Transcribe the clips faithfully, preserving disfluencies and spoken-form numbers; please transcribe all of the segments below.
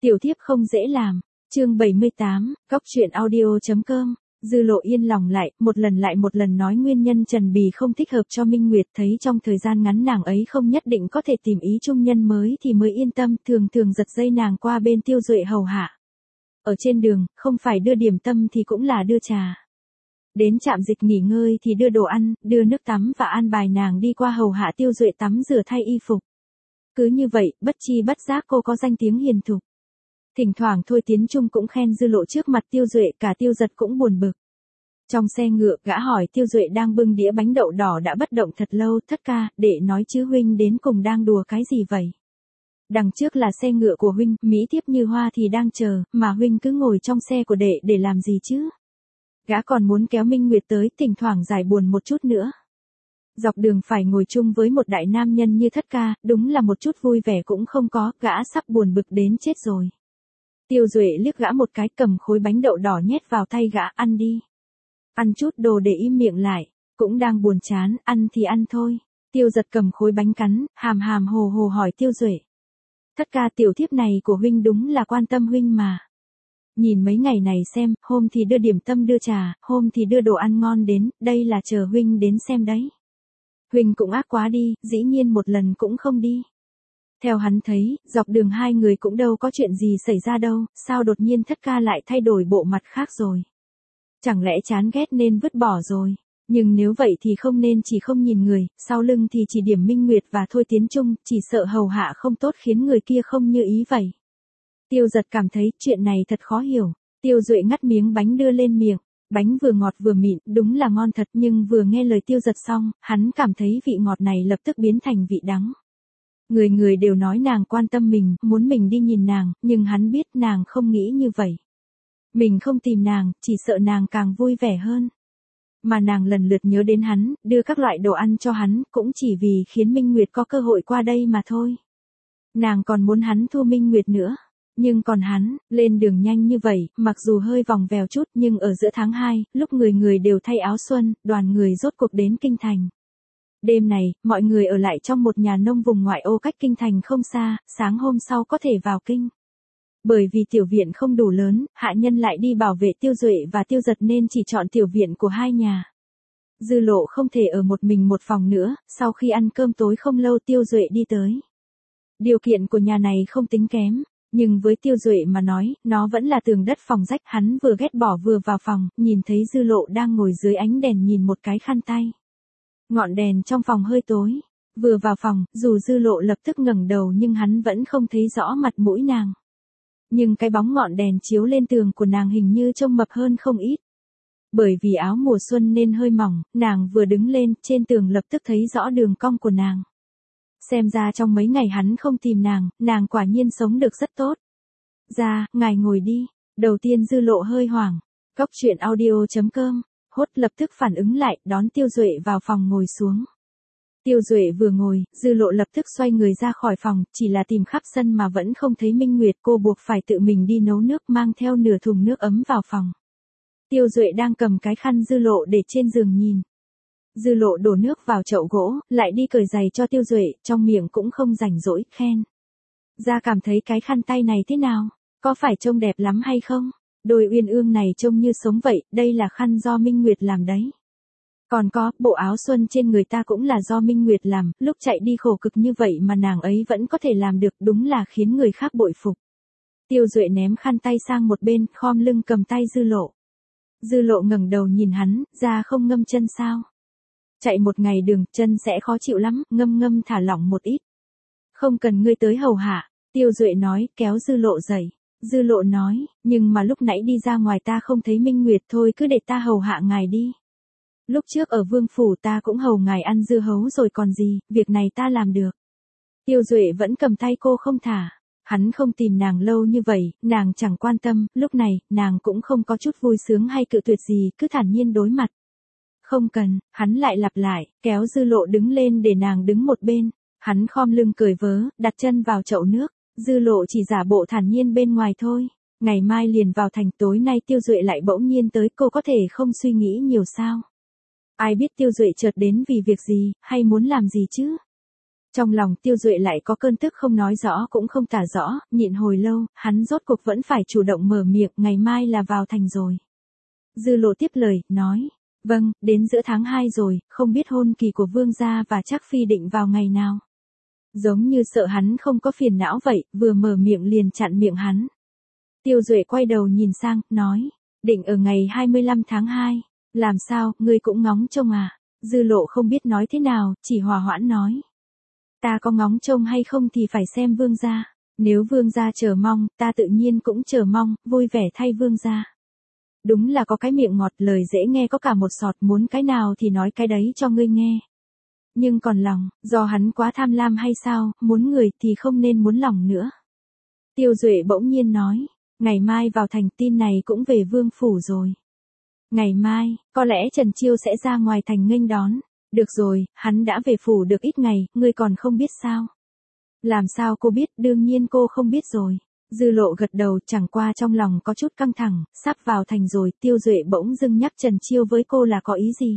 Tiểu thiếp không dễ làm. Chương bảy mươi tám, Cóc truyện audio chấm com. Dư Lộ yên lòng lại, một lần lại một lần nói nguyên nhân Trần Bì không thích hợp cho Minh Nguyệt, thấy trong thời gian ngắn nàng ấy không nhất định có thể tìm ý chung nhân mới thì mới yên tâm, thường thường giật dây nàng qua bên Tiêu Duệ hầu hạ. Ở trên đường, không phải đưa điểm tâm thì cũng là đưa trà. Đến trạm dịch nghỉ ngơi thì đưa đồ ăn, đưa nước tắm và an bài nàng đi qua hầu hạ Tiêu Duệ tắm rửa thay y phục. Cứ như vậy, bất chi bất giác cô có danh tiếng hiền thục. Thỉnh thoảng Thôi Tiến Trung cũng khen Dư Lộ trước mặt Tiêu Duệ, cả Tiêu Giật cũng buồn bực. Trong xe ngựa, gã hỏi Tiêu Duệ đang bưng đĩa bánh đậu đỏ đã bất động thật lâu, thất ca, đệ nói chứ huynh đến cùng đang đùa cái gì vậy? Đằng trước là xe ngựa của huynh, mỹ thiếp như hoa thì đang chờ, mà huynh cứ ngồi trong xe của đệ để làm gì chứ? Gã còn muốn kéo Minh Nguyệt tới, thỉnh thoảng giải buồn một chút nữa. Dọc đường phải ngồi chung với một đại nam nhân như thất ca, đúng là một chút vui vẻ cũng không có, gã sắp buồn bực đến chết rồi. Tiêu Duệ liếc gã một cái, cầm khối bánh đậu đỏ nhét vào tay gã, ăn đi. Ăn chút đồ để im miệng lại, cũng đang buồn chán, ăn thì ăn thôi. Tiêu Giật cầm khối bánh cắn, hàm hàm hồ hồ hỏi Tiêu Duệ. Thất ca, tiểu thiếp này của huynh đúng là quan tâm huynh mà. Nhìn mấy ngày này xem, hôm thì đưa điểm tâm đưa trà, hôm thì đưa đồ ăn ngon đến, đây là chờ huynh đến xem đấy. Huynh cũng ác quá đi, dĩ nhiên một lần cũng không đi. Theo hắn thấy, dọc đường hai người cũng đâu có chuyện gì xảy ra đâu, sao đột nhiên thất ca lại thay đổi bộ mặt khác rồi. Chẳng lẽ chán ghét nên vứt bỏ rồi, nhưng nếu vậy thì không nên chỉ không nhìn người, sau lưng thì chỉ điểm Minh Nguyệt và Thôi Tiến Trung, chỉ sợ hầu hạ không tốt khiến người kia không như ý vậy. Tiêu Giật cảm thấy chuyện này thật khó hiểu, Tiêu Duệ ngắt miếng bánh đưa lên miệng, bánh vừa ngọt vừa mịn, đúng là ngon thật, nhưng vừa nghe lời Tiêu Giật xong, hắn cảm thấy vị ngọt này lập tức biến thành vị đắng. Người người đều nói nàng quan tâm mình, muốn mình đi nhìn nàng, nhưng hắn biết nàng không nghĩ như vậy. Mình không tìm nàng, chỉ sợ nàng càng vui vẻ hơn. Mà nàng lần lượt nhớ đến hắn, đưa các loại đồ ăn cho hắn, cũng chỉ vì khiến Minh Nguyệt có cơ hội qua đây mà thôi. Nàng còn muốn hắn thua Minh Nguyệt nữa. Nhưng còn hắn, lên đường nhanh như vậy, mặc dù hơi vòng vèo chút nhưng ở giữa tháng hai, lúc người người đều thay áo xuân, đoàn người rốt cuộc đến Kinh Thành. Đêm này, mọi người ở lại trong một nhà nông vùng ngoại ô cách Kinh Thành không xa, sáng hôm sau có thể vào Kinh. Bởi vì tiểu viện không đủ lớn, hạ nhân lại đi bảo vệ Tiêu Duệ và Tiêu Giật nên chỉ chọn tiểu viện của hai nhà. Dư Lộ không thể ở một mình một phòng nữa, sau khi ăn cơm tối không lâu Tiêu Duệ đi tới. Điều kiện của nhà này không tính kém. Nhưng với Tiêu Duệ mà nói, nó vẫn là tường đất phòng rách, hắn vừa ghét bỏ vừa vào phòng, nhìn thấy Dư Lộ đang ngồi dưới ánh đèn nhìn một cái khăn tay. Ngọn đèn trong phòng hơi tối, vừa vào phòng, dù Dư Lộ lập tức ngẩng đầu nhưng hắn vẫn không thấy rõ mặt mũi nàng. Nhưng cái bóng ngọn đèn chiếu lên tường của nàng hình như trông mập hơn không ít. Bởi vì áo mùa xuân nên hơi mỏng, nàng vừa đứng lên, trên tường lập tức thấy rõ đường cong của nàng. Xem ra trong mấy ngày hắn không tìm nàng, nàng quả nhiên sống được rất tốt. Ra, ngài ngồi đi. Đầu tiên Dư Lộ hơi hoảng. Cóc truyện audio chấm com. Hốt lập tức phản ứng lại, đón Tiêu Duệ vào phòng ngồi xuống. Tiêu Duệ vừa ngồi, Dư Lộ lập tức xoay người ra khỏi phòng, chỉ là tìm khắp sân mà vẫn không thấy Minh Nguyệt, cô buộc phải tự mình đi nấu nước mang theo nửa thùng nước ấm vào phòng. Tiêu Duệ đang cầm cái khăn Dư Lộ để trên giường nhìn. Dư Lộ đổ nước vào chậu gỗ, lại đi cởi giày cho Tiêu Duệ, trong miệng cũng không rảnh rỗi, khen. Ra cảm thấy cái khăn tay này thế nào? Có phải trông đẹp lắm hay không? Đôi uyên ương này trông như sống vậy, đây là khăn do Minh Nguyệt làm đấy. Còn có, bộ áo xuân trên người ta cũng là do Minh Nguyệt làm, lúc chạy đi khổ cực như vậy mà nàng ấy vẫn có thể làm được, đúng là khiến người khác bội phục. Tiêu Duệ ném khăn tay sang một bên, khom lưng cầm tay Dư Lộ. Dư Lộ ngẩng đầu nhìn hắn, ra không ngâm chân sao? Chạy một ngày đường, chân sẽ khó chịu lắm, ngâm ngâm thả lỏng một ít. Không cần ngươi tới hầu hạ, Tiêu Duệ nói, kéo Dư Lộ dậy. Dư Lộ nói, nhưng mà lúc nãy đi ra ngoài ta không thấy Minh Nguyệt, thôi cứ để ta hầu hạ ngài đi. Lúc trước ở Vương Phủ ta cũng hầu ngài ăn dưa hấu rồi còn gì, việc này ta làm được. Tiêu Duệ vẫn cầm tay cô không thả. Hắn không tìm nàng lâu như vậy, nàng chẳng quan tâm, lúc này, nàng cũng không có chút vui sướng hay cự tuyệt gì, cứ thản nhiên đối mặt. Không cần, hắn lại lặp lại, kéo Dư Lộ đứng lên để nàng đứng một bên. Hắn khom lưng cởi vớ, đặt chân vào chậu nước. Dư Lộ chỉ giả bộ thản nhiên bên ngoài thôi. Ngày mai liền vào thành, tối nay Tiêu Duệ lại bỗng nhiên tới, cô có thể không suy nghĩ nhiều sao? Ai biết Tiêu Duệ chợt đến vì việc gì, hay muốn làm gì chứ? Trong lòng Tiêu Duệ lại có cơn tức không nói rõ cũng không tả rõ, nhịn hồi lâu, hắn rốt cuộc vẫn phải chủ động mở miệng, ngày mai là vào thành rồi. Dư Lộ tiếp lời, nói, vâng, đến giữa tháng hai rồi, không biết hôn kỳ của vương gia và Trác phi định vào ngày nào. Giống như sợ hắn không có phiền não vậy, vừa mở miệng liền chặn miệng hắn. Tiêu Duệ quay đầu nhìn sang, nói, định ở ngày hai mươi lăm tháng hai, làm sao, ngươi cũng ngóng trông à? Dư Lộ không biết nói thế nào, chỉ hòa hoãn nói. Ta có ngóng trông hay không thì phải xem vương gia, nếu vương gia chờ mong, ta tự nhiên cũng chờ mong, vui vẻ thay vương gia. Đúng là có cái miệng ngọt, lời dễ nghe có cả một sọt, muốn cái nào thì nói cái đấy cho ngươi nghe. Nhưng còn lòng, do hắn quá tham lam hay sao, muốn người thì không nên muốn lòng nữa. Tiêu Duệ bỗng nhiên nói, ngày mai vào thành, tin này cũng về vương phủ rồi. Ngày mai, có lẽ Trần Chiêu sẽ ra ngoài thành nghênh đón. Được rồi, hắn đã về phủ được ít ngày, ngươi còn không biết sao? Làm sao cô biết, đương nhiên cô không biết rồi. Dư Lộ gật đầu, chẳng qua trong lòng có chút căng thẳng, sắp vào thành rồi, Tiêu Duệ bỗng dưng nhắc Trần Chiêu với cô là có ý gì?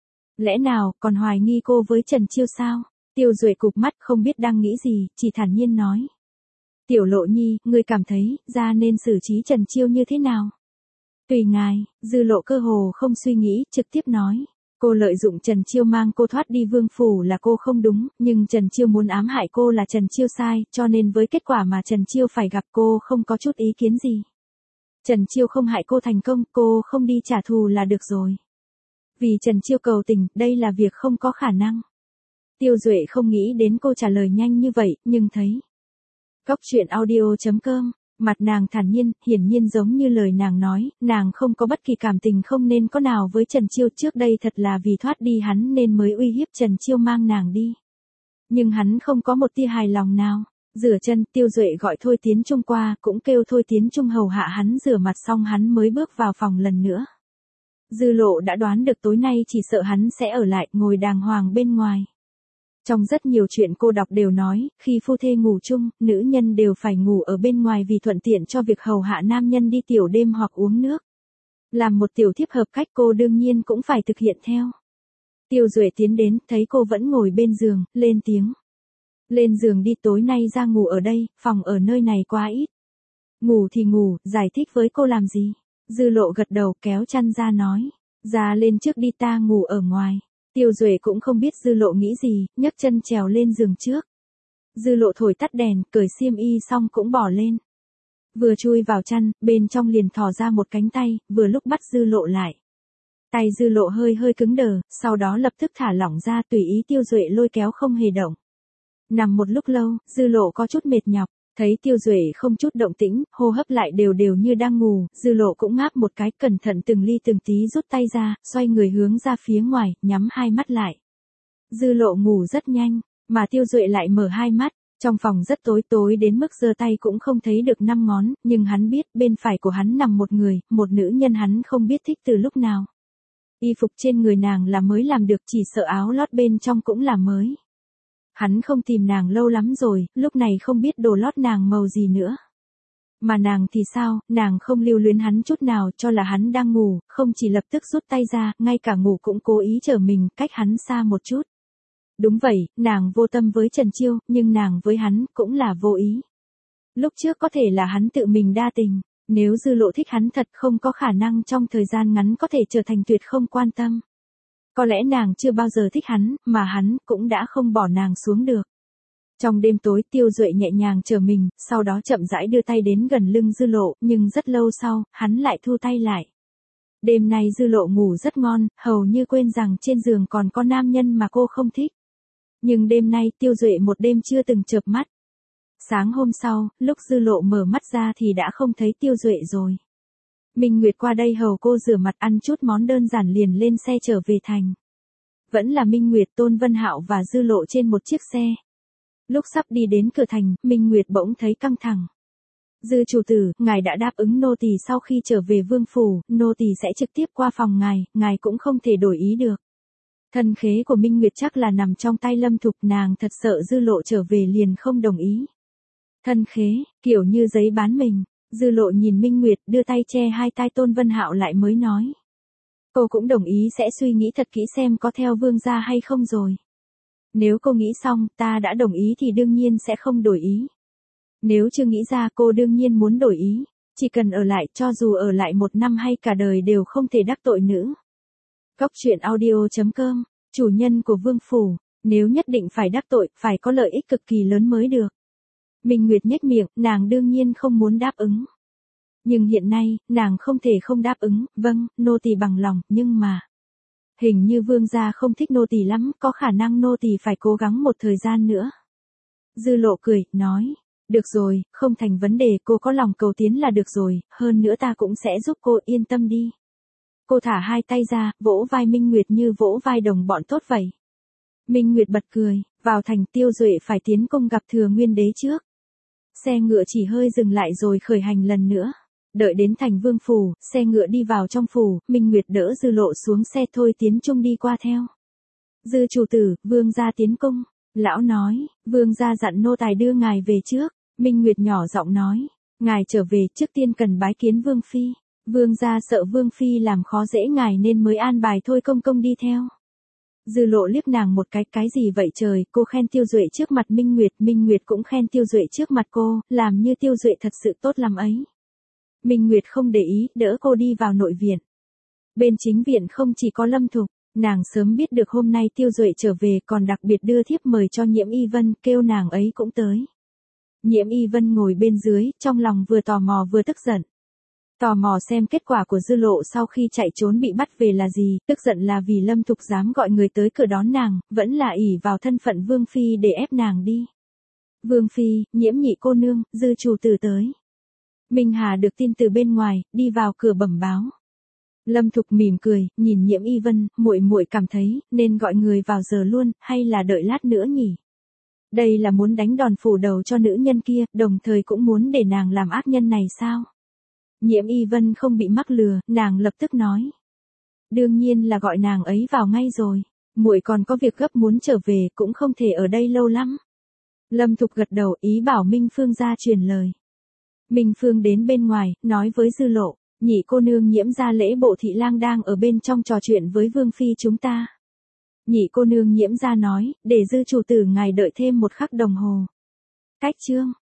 Lẽ nào, còn hoài nghi cô với Trần Chiêu sao? Tiêu Duệ cụp mắt không biết đang nghĩ gì, chỉ thản nhiên nói. Tiểu Lộ nhi, ngươi cảm thấy, ra nên xử trí Trần Chiêu như thế nào? Tùy ngài, Dư Lộ cơ hồ không suy nghĩ, trực tiếp nói. Cô lợi dụng Trần Chiêu mang cô thoát đi vương phủ là cô không đúng, nhưng Trần Chiêu muốn ám hại cô là Trần Chiêu sai, cho nên với kết quả mà Trần Chiêu phải gặp cô không có chút ý kiến gì. Trần Chiêu không hại cô thành công, cô không đi trả thù là được rồi. Vì Trần Chiêu cầu tình, đây là việc không có khả năng. Tiêu Duệ không nghĩ đến cô trả lời nhanh như vậy, nhưng thấy. Cóc truyện audio chấm com, mặt nàng thản nhiên, hiển nhiên giống như lời nàng nói, nàng không có bất kỳ cảm tình không nên có nào với Trần Chiêu, trước đây thật là vì thoát đi hắn nên mới uy hiếp Trần Chiêu mang nàng đi. Nhưng hắn không có một tia hài lòng nào. Rửa chân, Tiêu Duệ gọi Thôi Tiến Trung qua, cũng kêu Thôi Tiến Trung hầu hạ hắn rửa mặt xong hắn mới bước vào phòng lần nữa. Dư Lộ đã đoán được tối nay chỉ sợ hắn sẽ ở lại, ngồi đàng hoàng bên ngoài. Trong rất nhiều chuyện cô đọc đều nói, khi phu thê ngủ chung, nữ nhân đều phải ngủ ở bên ngoài vì thuận tiện cho việc hầu hạ nam nhân đi tiểu đêm hoặc uống nước. Làm một tiểu thiếp hợp cách cô đương nhiên cũng phải thực hiện theo. Tiêu Duệ tiến đến, thấy cô vẫn ngồi bên giường, lên tiếng. Lên giường đi, tối nay ra ngủ ở đây, phòng ở nơi này quá ít. Ngủ thì ngủ, giải thích với cô làm gì? Dư Lộ gật đầu, kéo chăn ra nói. Ra lên trước đi, ta ngủ ở ngoài. Tiêu Duệ cũng không biết Dư Lộ nghĩ gì, nhấc chân trèo lên giường trước. Dư Lộ thổi tắt đèn, cởi xiêm y xong cũng bỏ lên. Vừa chui vào chăn, bên trong liền thò ra một cánh tay, vừa lúc bắt Dư Lộ lại. Tay Dư Lộ hơi hơi cứng đờ, sau đó lập tức thả lỏng ra, tùy ý Tiêu Duệ lôi kéo không hề động. Nằm một lúc lâu, Dư Lộ có chút mệt nhọc, thấy Tiêu Duệ không chút động tĩnh, hô hấp lại đều đều như đang ngủ, Dư Lộ cũng ngáp một cái, cẩn thận từng ly từng tí rút tay ra, xoay người hướng ra phía ngoài, nhắm hai mắt lại. Dư Lộ ngủ rất nhanh, mà Tiêu Duệ lại mở hai mắt, trong phòng rất tối, tối đến mức giơ tay cũng không thấy được năm ngón, nhưng hắn biết bên phải của hắn nằm một người, một nữ nhân hắn không biết thích từ lúc nào. Y phục trên người nàng là mới làm được, chỉ sợ áo lót bên trong cũng là mới. Hắn không tìm nàng lâu lắm rồi, lúc này không biết đồ lót nàng màu gì nữa. Mà nàng thì sao, nàng không lưu luyến hắn chút nào, cho là hắn đang ngủ, không chỉ lập tức rút tay ra, ngay cả ngủ cũng cố ý trở mình cách hắn xa một chút. Đúng vậy, nàng vô tâm với Trần Chiêu, nhưng nàng với hắn cũng là vô ý. Lúc trước có thể là hắn tự mình đa tình, nếu Dư Lộ thích hắn thật không có khả năng trong thời gian ngắn có thể trở thành tuyệt không quan tâm. Có lẽ nàng chưa bao giờ thích hắn, mà hắn cũng đã không bỏ nàng xuống được. Trong đêm tối Tiêu Duệ nhẹ nhàng trở mình, sau đó chậm rãi đưa tay đến gần lưng Dư Lộ, nhưng rất lâu sau, hắn lại thu tay lại. Đêm nay Dư Lộ ngủ rất ngon, hầu như quên rằng trên giường còn có nam nhân mà cô không thích. Nhưng đêm nay Tiêu Duệ một đêm chưa từng chợp mắt. Sáng hôm sau, lúc Dư Lộ mở mắt ra thì đã không thấy Tiêu Duệ rồi. Minh Nguyệt qua đây hầu cô rửa mặt ăn chút món đơn giản liền lên xe trở về thành. Vẫn là Minh Nguyệt, Tôn Vân Hạo và Dư Lộ trên một chiếc xe. Lúc sắp đi đến cửa thành, Minh Nguyệt bỗng thấy căng thẳng. Dư chủ tử, ngài đã đáp ứng nô tỳ sau khi trở về vương phủ, nô tỳ sẽ trực tiếp qua phòng ngài, ngài cũng không thể đổi ý được. Thân khế của Minh Nguyệt chắc là nằm trong tay Lâm Thục, nàng thật sợ Dư Lộ trở về liền không đồng ý. Thân khế, kiểu như giấy bán mình. Dư Lộ nhìn Minh Nguyệt, đưa tay che hai tai Tôn Vân Hạo lại mới nói. Cô cũng đồng ý sẽ suy nghĩ thật kỹ xem có theo vương gia hay không rồi. Nếu cô nghĩ xong, ta đã đồng ý thì đương nhiên sẽ không đổi ý. Nếu chưa nghĩ ra cô đương nhiên muốn đổi ý. Chỉ cần ở lại, cho dù ở lại một năm hay cả đời đều không thể đắc tội nữ. Góc truyện audio chấm com, chủ nhân của Vương Phủ, nếu nhất định phải đắc tội, phải có lợi ích cực kỳ lớn mới được. Minh Nguyệt nhếch miệng, nàng đương nhiên không muốn đáp ứng. Nhưng hiện nay, nàng không thể không đáp ứng, vâng, nô tỳ bằng lòng, nhưng mà... Hình như vương gia không thích nô tỳ lắm, có khả năng nô tỳ phải cố gắng một thời gian nữa. Dư Lộ cười, nói, được rồi, không thành vấn đề, cô có lòng cầu tiến là được rồi, hơn nữa ta cũng sẽ giúp cô, yên tâm đi. Cô thả hai tay ra, vỗ vai Minh Nguyệt như vỗ vai đồng bọn tốt vậy. Minh Nguyệt bật cười, vào thành Tiêu Duệ phải tiến công gặp Thừa Nguyên Đế trước. Xe ngựa chỉ hơi dừng lại rồi khởi hành lần nữa. Đợi đến thành Vương Phủ, xe ngựa đi vào trong phủ, Minh Nguyệt đỡ Dư Lộ xuống xe thôi tiến chung đi qua theo. Dư chủ tử, vương gia tiến cung. Lão nói, vương gia dặn nô tài đưa ngài về trước. Minh Nguyệt nhỏ giọng nói, ngài trở về trước tiên cần bái kiến vương phi. Vương gia sợ vương phi làm khó dễ ngài nên mới an bài thôi công công đi theo. Dư Lộ liếc nàng một cái, cái gì vậy trời, cô khen Tiêu Duệ trước mặt Minh Nguyệt, Minh Nguyệt cũng khen Tiêu Duệ trước mặt cô, làm như Tiêu Duệ thật sự tốt lắm ấy. Minh Nguyệt không để ý, đỡ cô đi vào nội viện. Bên chính viện không chỉ có Lâm Thục, nàng sớm biết được hôm nay Tiêu Duệ trở về còn đặc biệt đưa thiếp mời cho Nhiễm Y Vân, kêu nàng ấy cũng tới. Nhiễm Y Vân ngồi bên dưới, trong lòng vừa tò mò vừa tức giận. Tò mò xem kết quả của Dư Lộ sau khi chạy trốn bị bắt về là gì, tức giận là vì Lâm Thục dám gọi người tới cửa đón nàng, vẫn là ỷ vào thân phận Vương Phi để ép nàng đi. Vương Phi, Nhiễm nhị cô nương, Dư chủ tử tới. Minh Hà được tin từ bên ngoài, đi vào cửa bẩm báo. Lâm Thục mỉm cười, nhìn Nhiễm Y Vân, muội muội cảm thấy, nên gọi người vào giờ luôn, hay là đợi lát nữa nhỉ? Đây là muốn đánh đòn phủ đầu cho nữ nhân kia, đồng thời cũng muốn để nàng làm ác nhân này sao? Nhiễm Y Vân không bị mắc lừa, nàng lập tức nói. Đương nhiên là gọi nàng ấy vào ngay rồi, muội còn có việc gấp muốn trở về, cũng không thể ở đây lâu lắm. Lâm Thục gật đầu, ý bảo Minh Phương ra truyền lời. Minh Phương đến bên ngoài, nói với Dư Lộ, nhị cô nương Nhiễm gia lễ bộ thị lang đang ở bên trong trò chuyện với Vương Phi chúng ta. Nhị cô nương Nhiễm gia nói, để Dư chủ tử ngài đợi thêm một khắc đồng hồ. Cách chương.